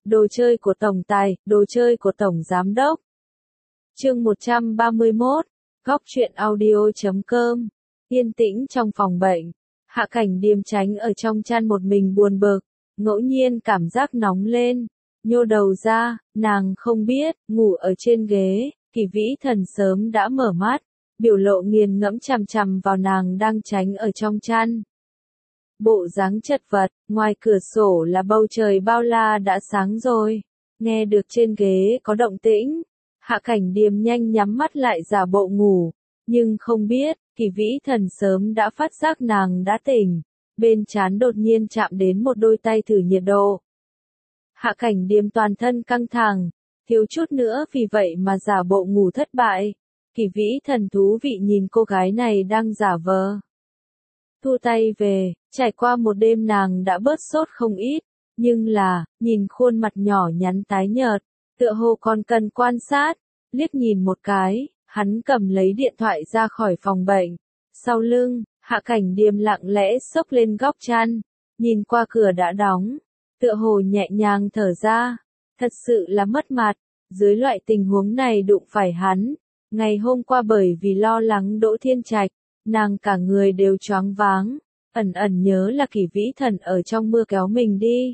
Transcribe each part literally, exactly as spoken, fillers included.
Đồ chơi của tổng tài, đồ chơi của tổng giám đốc. Chương một trăm ba mươi mốt, góc truyện audio chấm com. Yên tĩnh trong phòng bệnh, Hạ Cảnh Điềm tránh ở trong chăn một mình buồn bực, ngẫu nhiên cảm giác nóng lên, nhô đầu ra, nàng không biết, ngủ ở trên ghế, Kỷ Vĩ Thần sớm đã mở mắt, biểu lộ nghiền ngẫm chằm chằm vào nàng đang tránh ở trong chăn. Bộ dáng chật vật, ngoài cửa sổ là bầu trời bao la đã sáng rồi, nghe được trên ghế có động tĩnh, Hạ Cảnh Điềm nhanh nhắm mắt lại giả bộ ngủ, nhưng không biết, Kỷ Vĩ Thần sớm đã phát giác nàng đã tỉnh, bên trán đột nhiên chạm đến một đôi tay thử nhiệt độ. Hạ Cảnh Điềm toàn thân căng thẳng, thiếu chút nữa vì vậy mà giả bộ ngủ thất bại. Kỷ Vĩ Thần thú vị nhìn cô gái này đang giả vờ. Thu tay về, trải qua một đêm nàng đã bớt sốt không ít, nhưng là, nhìn khuôn mặt nhỏ nhắn tái nhợt, tựa hồ còn cần quan sát, liếc nhìn một cái, hắn cầm lấy điện thoại ra khỏi phòng bệnh. Sau lưng, Hạ Cảnh Điềm lặng lẽ xốc lên góc chăn, nhìn qua cửa đã đóng, tựa hồ nhẹ nhàng thở ra, thật sự là mất mặt, dưới loại tình huống này đụng phải hắn. Ngày hôm qua bởi vì lo lắng Đỗ Thiên Trạch, nàng cả người đều choáng váng, ẩn ẩn nhớ là Kỷ Vĩ Thần ở trong mưa kéo mình đi.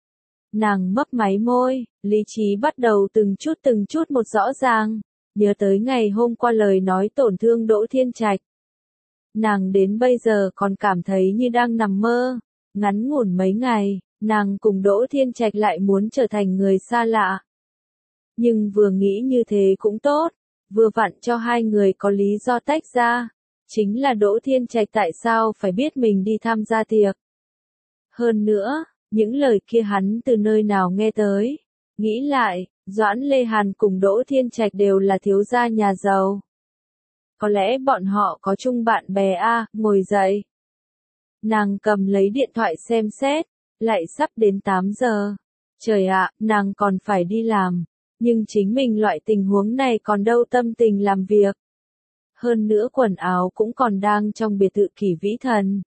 Nàng mấp máy môi, lý trí bắt đầu từng chút từng chút một rõ ràng, nhớ tới ngày hôm qua lời nói tổn thương Đỗ Thiên Trạch. Nàng đến bây giờ còn cảm thấy như đang nằm mơ, ngắn ngủn mấy ngày, nàng cùng Đỗ Thiên Trạch lại muốn trở thành người xa lạ. Nhưng vừa nghĩ như thế cũng tốt, vừa vặn cho hai người có lý do tách ra, chính là Đỗ Thiên Trạch tại sao phải biết mình đi tham gia tiệc. Hơn nữa, những lời kia hắn từ nơi nào nghe tới, nghĩ lại, Doãn Lê Hàn cùng Đỗ Thiên Trạch đều là thiếu gia nhà giàu. Có lẽ bọn họ có chung bạn bè a, ngồi dậy. Nàng cầm lấy điện thoại xem xét, lại sắp đến tám giờ. Trời ạ, nàng còn phải đi làm. Nhưng chính mình loại tình huống này còn đâu tâm tình làm việc. Hơn nữa quần áo cũng còn đang trong biệt thự Kỷ Vĩ Thần.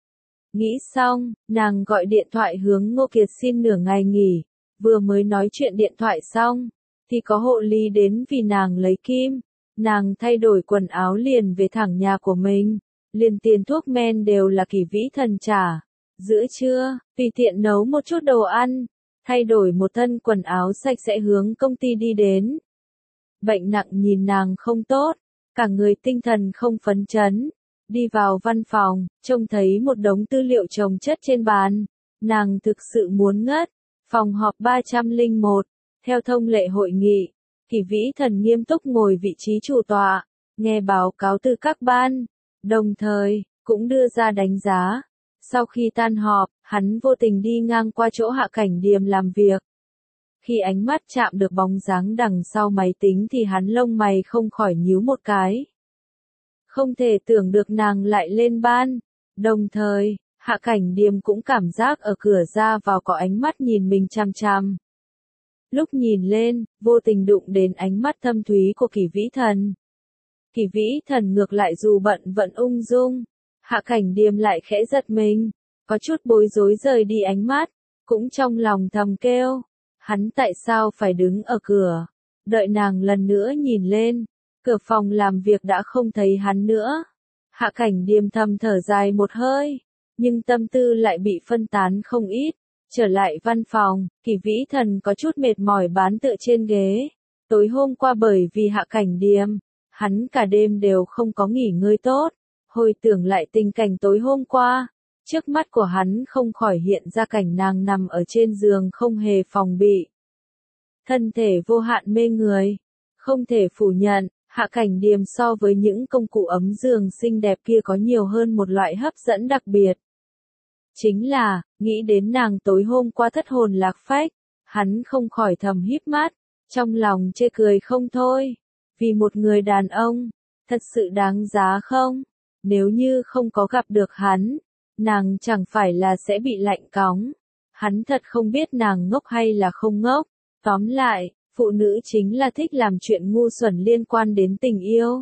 Nghĩ xong, nàng gọi điện thoại hướng Ngô Kiệt xin nửa ngày nghỉ, vừa mới nói chuyện điện thoại xong, thì có hộ lý đến vì nàng lấy kim, nàng thay đổi quần áo liền về thẳng nhà của mình, liền tiền thuốc men đều là Kỷ Vĩ Thần trả. Giữa trưa, tùy tiện nấu một chút đồ ăn, thay đổi một thân quần áo sạch sẽ hướng công ty đi đến. Bệnh nặng nhìn nàng không tốt, cả người tinh thần không phấn chấn. Đi vào văn phòng, trông thấy một đống tư liệu chồng chất trên bàn. Nàng thực sự muốn ngất. Phòng họp ba trăm lẻ một, theo thông lệ hội nghị, Kỷ Vĩ Thần nghiêm túc ngồi vị trí chủ tọa, nghe báo cáo từ các ban, đồng thời, cũng đưa ra đánh giá. Sau khi tan họp, hắn vô tình đi ngang qua chỗ Hạ Cảnh Điềm làm việc. Khi ánh mắt chạm được bóng dáng đằng sau máy tính thì hắn lông mày không khỏi nhíu một cái. Không thể tưởng được nàng lại lên ban. Đồng thời, Hạ Cảnh Điềm cũng cảm giác ở cửa ra vào có ánh mắt nhìn mình chằm chằm. Lúc nhìn lên, vô tình đụng đến ánh mắt thâm thúy của Kỷ Vĩ Thần. Kỷ Vĩ Thần ngược lại dù bận vẫn ung dung. Hạ Cảnh Điềm lại khẽ giật mình, có chút bối rối rời đi ánh mắt, cũng trong lòng thầm kêu, hắn tại sao phải đứng ở cửa, đợi nàng lần nữa nhìn lên, cửa phòng làm việc đã không thấy hắn nữa. Hạ Cảnh Điềm thầm thở dài một hơi, nhưng tâm tư lại bị phân tán không ít, trở lại văn phòng, Kỷ Vĩ Thần có chút mệt mỏi bán tựa trên ghế, tối hôm qua bởi vì Hạ Cảnh Điềm, hắn cả đêm đều không có nghỉ ngơi tốt. Hồi tưởng lại tình cảnh tối hôm qua, trước mắt của hắn không khỏi hiện ra cảnh nàng nằm ở trên giường không hề phòng bị. Thân thể vô hạn mê người, không thể phủ nhận, Hạ Cảnh Điềm so với những công cụ ấm giường xinh đẹp kia có nhiều hơn một loại hấp dẫn đặc biệt. Chính là, nghĩ đến nàng tối hôm qua thất hồn lạc phách, hắn không khỏi thầm híp mắt, trong lòng chê cười không thôi. Vì một người đàn ông, thật sự đáng giá không? Nếu như không có gặp được hắn, nàng chẳng phải là sẽ bị lạnh cóng. Hắn thật không biết nàng ngốc hay là không ngốc. Tóm lại, phụ nữ chính là thích làm chuyện ngu xuẩn liên quan đến tình yêu.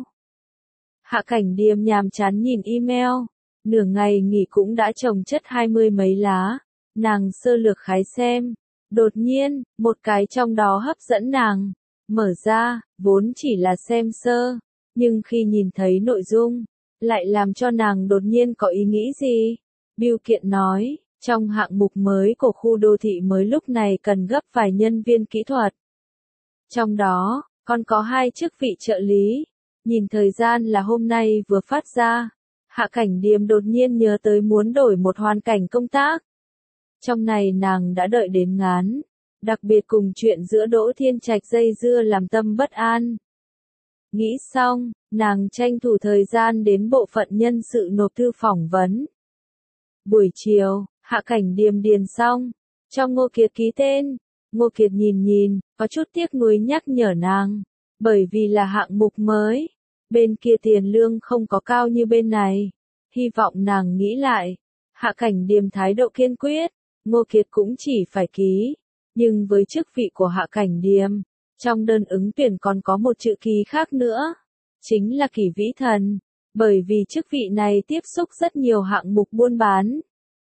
Hạ Cảnh Điềm nhàm chán nhìn email, nửa ngày nghỉ cũng đã chồng chất hai mươi mấy lá. Nàng sơ lược khái xem, Đột nhiên, một cái trong đó hấp dẫn nàng. Mở ra, vốn chỉ là xem sơ, nhưng khi nhìn thấy nội dung, lại làm cho nàng đột nhiên có ý nghĩ gì? Bưu kiện nói, trong hạng mục mới của khu đô thị mới lúc này cần gấp vài nhân viên kỹ thuật. Trong đó, còn có hai chức vị trợ lý. Nhìn thời gian là hôm nay vừa phát ra. Hạ Cảnh Điềm đột nhiên nhớ tới muốn đổi một hoàn cảnh công tác. Trong này nàng đã đợi đến ngán. Đặc biệt cùng chuyện giữa Đỗ Thiên Trạch dây dưa làm tâm bất an. Nghĩ xong, nàng tranh thủ thời gian đến bộ phận nhân sự nộp thư phỏng vấn. Buổi chiều, Hạ Cảnh Điềm điền xong, cho Ngô Kiệt ký tên. Ngô Kiệt nhìn nhìn, có chút tiếc nuối nhắc nhở nàng, bởi vì là hạng mục mới, bên kia tiền lương không có cao như bên này. Hy vọng nàng nghĩ lại. Hạ Cảnh Điềm thái độ kiên quyết, Ngô Kiệt cũng chỉ phải ký. Nhưng với chức vị của Hạ Cảnh Điềm, trong đơn ứng tuyển còn có một chữ ký khác nữa, chính là Kỷ Vĩ Thần, bởi vì chức vị này tiếp xúc rất nhiều hạng mục buôn bán.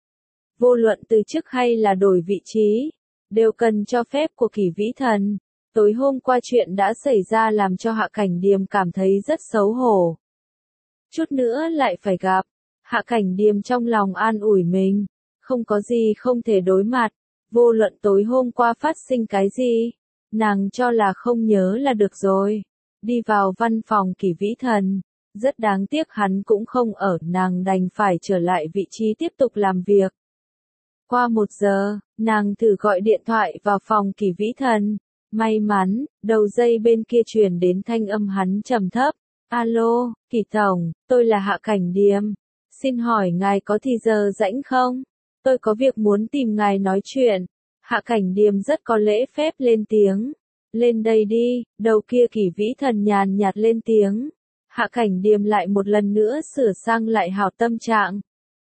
Vô luận từ chức hay là đổi vị trí, đều cần cho phép của Kỷ Vĩ Thần. Tối hôm qua chuyện đã xảy ra làm cho Hạ Cảnh Điềm cảm thấy rất xấu hổ. Chút nữa lại phải gặp. Hạ Cảnh Điềm trong lòng an ủi mình, không có gì không thể đối mặt. Vô luận tối hôm qua phát sinh cái gì, nàng cho là không nhớ là được rồi. Đi vào văn phòng Kỷ Vĩ Thần, rất đáng tiếc hắn cũng không ở, nàng đành phải trở lại vị trí tiếp tục làm việc. Qua một giờ, nàng thử gọi điện thoại vào phòng Kỷ Vĩ Thần. May mắn, đầu dây bên kia truyền đến thanh âm hắn trầm thấp. Alo, Kỷ Tổng, tôi là Hạ Cảnh Điềm. Xin hỏi ngài có thì giờ rảnh không? Tôi có việc muốn tìm ngài nói chuyện. Hạ Cảnh Điềm rất có lễ phép lên tiếng. Lên đây đi, đầu kia Kỷ Vĩ Thần nhàn nhạt lên tiếng. Hạ Cảnh Điềm lại một lần nữa sửa sang lại hào tâm trạng.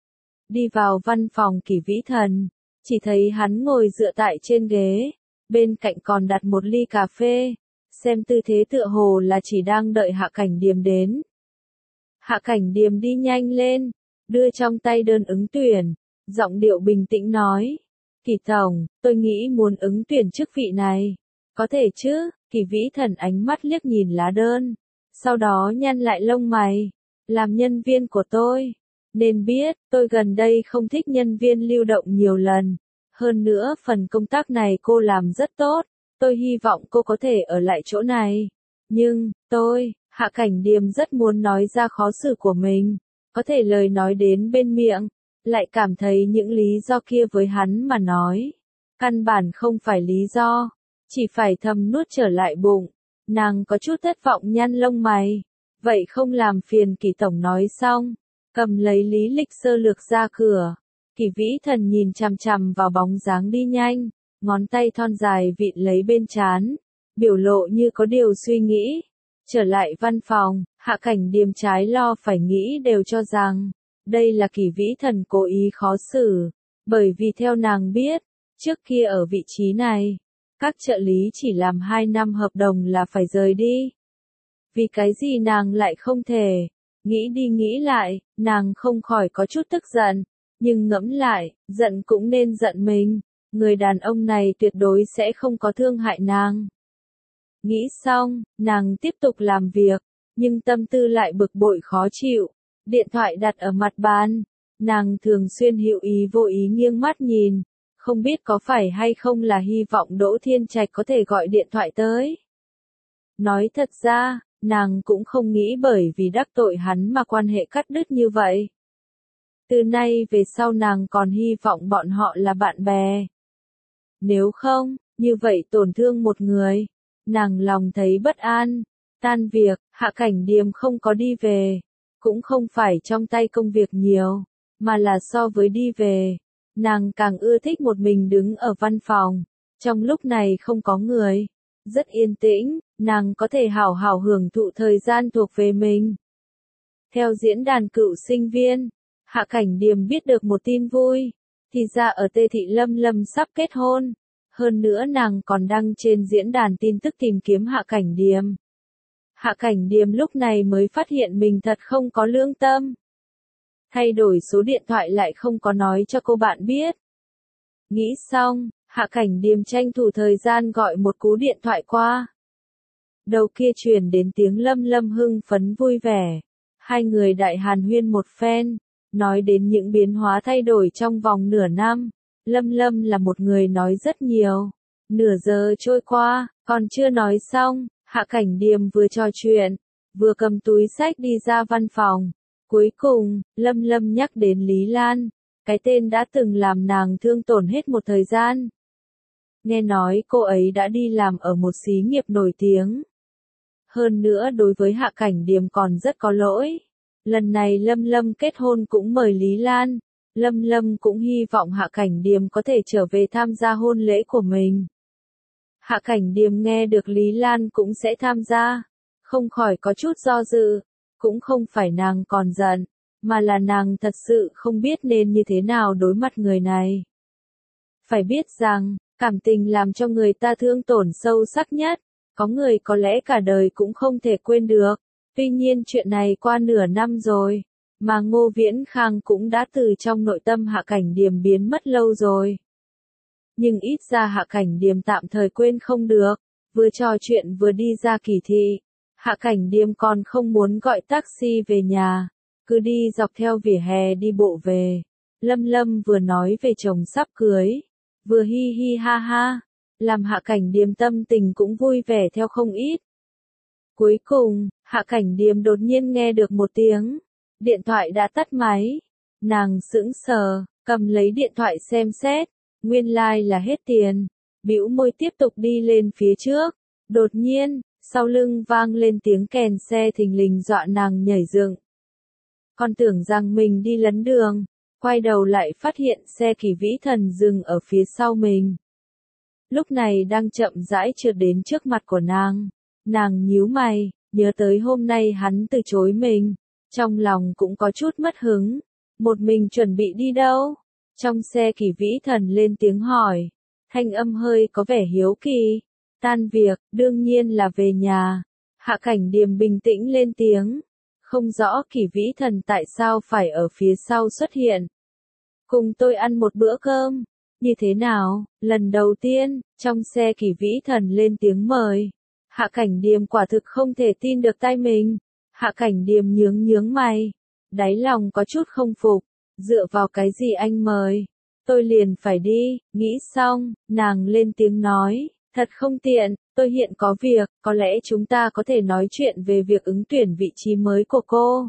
Đi vào văn phòng Kỷ Vĩ Thần, chỉ thấy hắn ngồi dựa tại trên ghế, bên cạnh còn đặt một ly cà phê, xem tư thế tựa hồ là chỉ đang đợi Hạ Cảnh Điềm đến. Hạ Cảnh Điềm đi nhanh lên, đưa trong tay đơn ứng tuyển, giọng điệu bình tĩnh nói, Kỷ Tổng, tôi nghĩ muốn ứng tuyển chức vị này. Có thể chứ? Kỷ Vĩ Thần ánh mắt liếc nhìn lá đơn, sau đó nhăn lại lông mày. Làm nhân viên của tôi, nên biết, tôi gần đây không thích nhân viên lưu động nhiều lần. Hơn nữa phần công tác này cô làm rất tốt, tôi hy vọng cô có thể ở lại chỗ này. Nhưng, tôi, Hạ Cảnh Điềm rất muốn nói ra khó xử của mình, có thể lời nói đến bên miệng, lại cảm thấy những lý do kia với hắn mà nói, căn bản không phải lý do, chỉ phải thầm nuốt trở lại bụng. Nàng có chút thất vọng nhăn lông mày, vậy không làm phiền Kỷ Tổng nói xong, cầm lấy lý lịch sơ lược ra cửa. Kỷ Vĩ Thần nhìn chằm chằm vào bóng dáng đi nhanh, ngón tay thon dài vịn lấy bên trán, biểu lộ như có điều suy nghĩ. Trở lại văn phòng, Hạ Cảnh Điềm trái lo phải nghĩ đều cho rằng, đây là Kỷ Vĩ Thần cố ý khó xử, bởi vì theo nàng biết, trước kia ở vị trí này, các trợ lý chỉ làm hai năm hợp đồng là phải rời đi. Vì cái gì nàng lại không thể? Nghĩ đi nghĩ lại, nàng không khỏi có chút tức giận, nhưng ngẫm lại, giận cũng nên giận mình, người đàn ông này tuyệt đối sẽ không có thương hại nàng. Nghĩ xong, nàng tiếp tục làm việc, nhưng tâm tư lại bực bội khó chịu. Điện thoại đặt ở mặt bàn, nàng thường xuyên hữu ý vô ý nghiêng mắt nhìn, không biết có phải hay không là hy vọng Đỗ Thiên Trạch có thể gọi điện thoại tới. Nói thật ra, nàng cũng không nghĩ bởi vì đắc tội hắn mà quan hệ cắt đứt như vậy. Từ nay về sau nàng còn hy vọng bọn họ là bạn bè. Nếu không, như vậy tổn thương một người, nàng lòng thấy bất an. Tan việc, Hạ Cảnh Điềm không có đi về, cũng không phải trong tay công việc nhiều, mà là so với đi về, nàng càng ưa thích một mình đứng ở văn phòng, trong lúc này không có người, rất yên tĩnh, nàng có thể hào hào hưởng thụ thời gian thuộc về mình. Theo diễn đàn cựu sinh viên, Hạ Cảnh Điềm biết được một tin vui, thì ra ở Tê Thị Lâm Lâm sắp kết hôn, hơn nữa nàng còn đăng trên diễn đàn tin tức tìm kiếm Hạ Cảnh Điềm. Hạ Cảnh Điềm lúc này mới phát hiện mình thật không có lương tâm. Thay đổi số điện thoại lại không có nói cho cô bạn biết. Nghĩ xong, Hạ Cảnh Điềm tranh thủ thời gian gọi một cú điện thoại qua. Đầu kia truyền đến tiếng Lâm Lâm hưng phấn vui vẻ. Hai người đại hàn huyên một phen, nói đến những biến hóa thay đổi trong vòng nửa năm. Lâm Lâm là một người nói rất nhiều. Nửa giờ trôi qua, còn chưa nói xong, Hạ Cảnh Điềm vừa trò chuyện, vừa cầm túi sách đi ra văn phòng. Cuối cùng, Lâm Lâm nhắc đến Lý Lan, cái tên đã từng làm nàng thương tổn hết một thời gian. Nghe nói cô ấy đã đi làm ở một xí nghiệp nổi tiếng. Hơn nữa đối với Hạ Cảnh Điềm còn rất có lỗi. Lần này Lâm Lâm kết hôn cũng mời Lý Lan. Lâm Lâm cũng hy vọng Hạ Cảnh Điềm có thể trở về tham gia hôn lễ của mình. Hạ Cảnh Điềm nghe được Lý Lan cũng sẽ tham gia, không khỏi có chút do dự, cũng không phải nàng còn giận, mà là nàng thật sự không biết nên như thế nào đối mặt người này. Phải biết rằng, cảm tình làm cho người ta thương tổn sâu sắc nhất, có người có lẽ cả đời cũng không thể quên được. Tuy nhiên chuyện này qua nửa năm rồi, mà Ngô Viễn Khang cũng đã từ trong nội tâm Hạ Cảnh Điềm biến mất lâu rồi. Nhưng ít ra Hạ Cảnh Điềm tạm thời quên không được, vừa trò chuyện vừa đi ra kỳ thị. Hạ Cảnh Điềm còn không muốn gọi taxi về nhà, cứ đi dọc theo vỉa hè đi bộ về. Lâm Lâm vừa nói về chồng sắp cưới, vừa hi hi ha ha, làm Hạ Cảnh Điềm tâm tình cũng vui vẻ theo không ít. Cuối cùng, Hạ Cảnh Điềm đột nhiên nghe được một tiếng, điện thoại đã tắt máy. Nàng sững sờ, cầm lấy điện thoại xem xét, nguyên lai like là hết tiền, bĩu môi tiếp tục đi lên phía trước. Đột nhiên, sau lưng vang lên tiếng kèn xe thình lình dọa nàng nhảy dựng. Còn tưởng rằng mình đi lấn đường, quay đầu lại phát hiện xe Kỳ Vĩ Thần dừng ở phía sau mình. Lúc này đang chậm rãi trượt đến trước mặt của nàng. Nàng nhíu mày, nhớ tới hôm nay hắn từ chối mình, trong lòng cũng có chút mất hứng. Một mình chuẩn bị đi đâu? Trong xe Kỳ Vĩ Thần lên tiếng hỏi, thanh âm hơi có vẻ hiếu kỳ. Tan việc, đương nhiên là về nhà. Hạ Cảnh Điềm bình tĩnh lên tiếng, không rõ Kỳ Vĩ Thần tại sao phải ở phía sau xuất hiện. Cùng tôi ăn một bữa cơm, như thế nào? Lần đầu tiên, trong xe Kỳ Vĩ Thần lên tiếng mời. Hạ Cảnh Điềm quả thực không thể tin được tai mình. Hạ Cảnh Điềm nhướng nhướng mày, đáy lòng có chút không phục, dựa vào cái gì anh mời? Tôi liền phải đi. Nghĩ xong, nàng lên tiếng nói, thật không tiện, tôi hiện có việc, có lẽ chúng ta có thể nói chuyện về việc ứng tuyển vị trí mới của cô.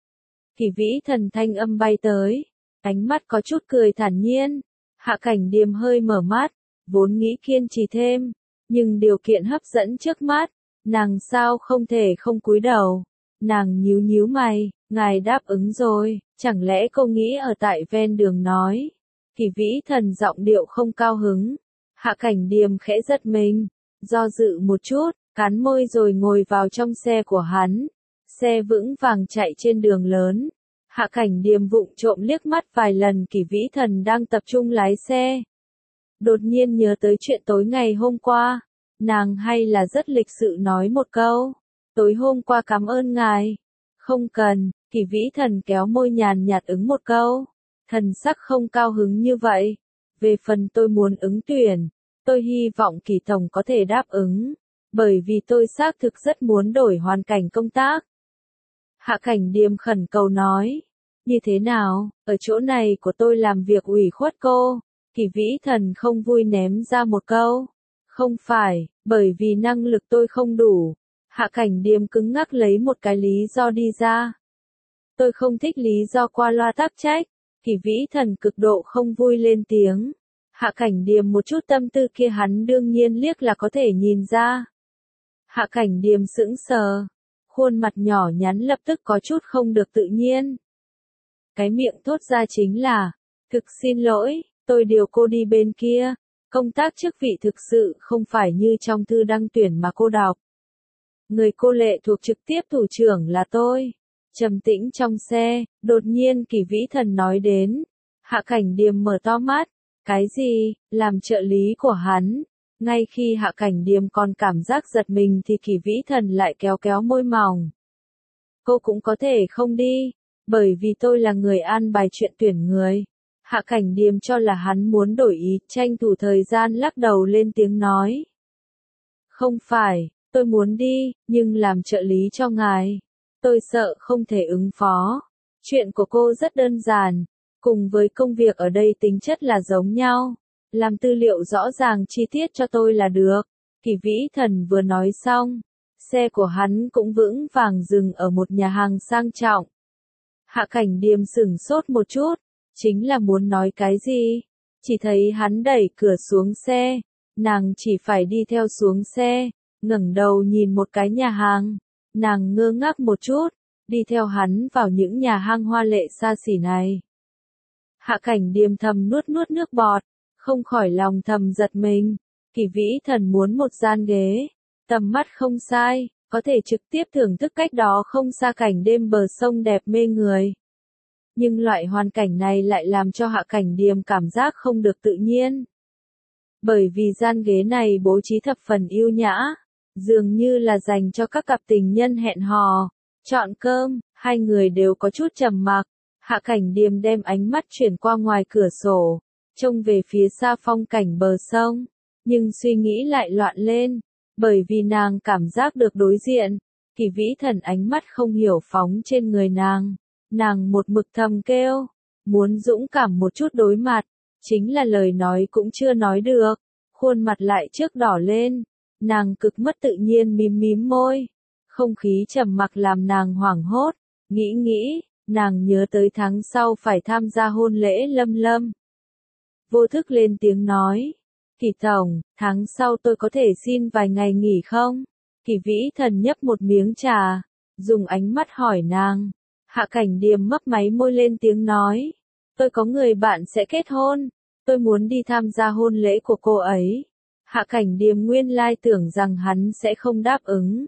Kỳ Vĩ Thần thanh âm bay tới, ánh mắt có chút cười thản nhiên. Hạ Cảnh Điềm hơi mở mắt, vốn nghĩ kiên trì thêm, nhưng điều kiện hấp dẫn trước mắt, nàng sao không thể không cúi đầu. Nàng nhíu nhíu mày, ngài đáp ứng rồi, chẳng lẽ cô nghĩ ở tại ven đường nói? Kỳ Vĩ Thần giọng điệu không cao hứng. Hạ Cảnh Điềm khẽ giật mình, do dự một chút, cắn môi rồi ngồi vào trong xe của hắn. Xe vững vàng chạy trên đường lớn. Hạ Cảnh Điềm vụng trộm liếc mắt vài lần Kỳ Vĩ Thần đang tập trung lái xe. Đột nhiên nhớ tới chuyện tối ngày hôm qua, nàng hay là rất lịch sự nói một câu, tối hôm qua cảm ơn ngài. Không cần, Kỳ Vĩ Thần kéo môi nhàn nhạt ứng một câu, thần sắc không cao hứng như vậy. Về phần tôi muốn ứng tuyển, tôi hy vọng Kỳ Tổng có thể đáp ứng, bởi vì tôi xác thực rất muốn đổi hoàn cảnh công tác. Hạ Cảnh Điềm khẩn cầu nói, như thế nào, ở chỗ này của tôi làm việc ủy khuất cô? Kỳ Vĩ Thần không vui ném ra một câu, không phải, bởi vì năng lực tôi không đủ. Hạ Cảnh Điềm cứng ngắc lấy một cái lý do đi ra. Tôi không thích lý do qua loa tắc trách. Kỳ Vĩ Thần cực độ không vui lên tiếng. Hạ Cảnh Điềm một chút tâm tư kia hắn đương nhiên liếc là có thể nhìn ra. Hạ Cảnh Điềm sững sờ, khuôn mặt nhỏ nhắn lập tức có chút không được tự nhiên. Cái miệng thốt ra chính là, thực xin lỗi, tôi điều cô đi bên kia, công tác chức vị thực sự không phải như trong thư đăng tuyển mà cô đọc. Người cô lệ thuộc trực tiếp thủ trưởng là tôi. Trầm tĩnh trong xe, đột nhiên Kỳ Vĩ Thần nói đến. Hạ Cảnh Điềm mở to mắt, cái gì, làm trợ lý của hắn? Ngay khi Hạ Cảnh Điềm còn cảm giác giật mình thì Kỳ Vĩ Thần lại kéo kéo môi mỏng. Cô cũng có thể không đi, bởi vì tôi là người an bài chuyện tuyển người. Hạ Cảnh Điềm cho là hắn muốn đổi ý, tranh thủ thời gian lắc đầu lên tiếng nói. Không phải, tôi muốn đi, nhưng làm trợ lý cho ngài. Tôi sợ không thể ứng phó. Chuyện của cô rất đơn giản, cùng với công việc ở đây tính chất là giống nhau. Làm tư liệu rõ ràng chi tiết cho tôi là được. Kỳ Vĩ Thần vừa nói xong, xe của hắn cũng vững vàng dừng ở một nhà hàng sang trọng. Hạ Cảnh Điềm sửng sốt một chút, chính là muốn nói cái gì? Chỉ thấy hắn đẩy cửa xuống xe, nàng chỉ phải đi theo xuống xe, ngẩng đầu nhìn một cái nhà hàng, nàng ngơ ngác một chút, đi theo hắn vào những nhà hàng hoa lệ xa xỉ này. Hạ Cảnh Điềm thầm nuốt nuốt nước bọt, không khỏi lòng thầm giật mình. Kỳ Vĩ Thần muốn một gian ghế, tầm mắt không sai, có thể trực tiếp thưởng thức cách đó không xa cảnh đêm bờ sông đẹp mê người. Nhưng loại hoàn cảnh này lại làm cho Hạ Cảnh Điềm cảm giác không được tự nhiên. Bởi vì gian ghế này bố trí thập phần yêu nhã, dường như là dành cho các cặp tình nhân hẹn hò. Chọn cơm, hai người đều có chút trầm mặc. Hạ Cảnh Điềm đem ánh mắt chuyển qua ngoài cửa sổ, trông về phía xa phong cảnh bờ sông, nhưng suy nghĩ lại loạn lên, bởi vì nàng cảm giác được đối diện, Kỳ Vĩ Thần ánh mắt không hiểu phóng trên người nàng. Nàng một mực thầm kêu, muốn dũng cảm một chút đối mặt, chính là lời nói cũng chưa nói được, khuôn mặt lại trước đỏ lên, nàng cực mất tự nhiên mím mím môi, không khí trầm mặc làm nàng hoảng hốt, nghĩ nghĩ, nàng nhớ tới tháng sau phải tham gia hôn lễ Lâm Lâm. Vô thức lên tiếng nói, Kỳ Tổng, tháng sau tôi có thể xin vài ngày nghỉ không? Kỳ Vĩ Thần nhấp một miếng trà, dùng ánh mắt hỏi nàng. Hạ Cảnh Điềm mấp máy môi lên tiếng nói, tôi có người bạn sẽ kết hôn, tôi muốn đi tham gia hôn lễ của cô ấy. Hạ Cảnh Điềm nguyên lai tưởng rằng hắn sẽ không đáp ứng.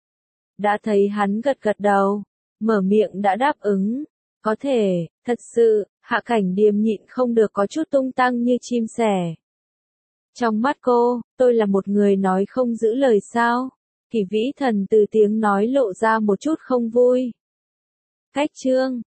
Đã thấy hắn gật gật đầu, mở miệng đã đáp ứng, có thể, thật sự, Hạ Cảnh Điềm nhịn không được có chút tung tăng như chim sẻ. Trong mắt cô, tôi là một người nói không giữ lời sao? Kỳ Vĩ Thần từ tiếng nói lộ ra một chút không vui. Cách chương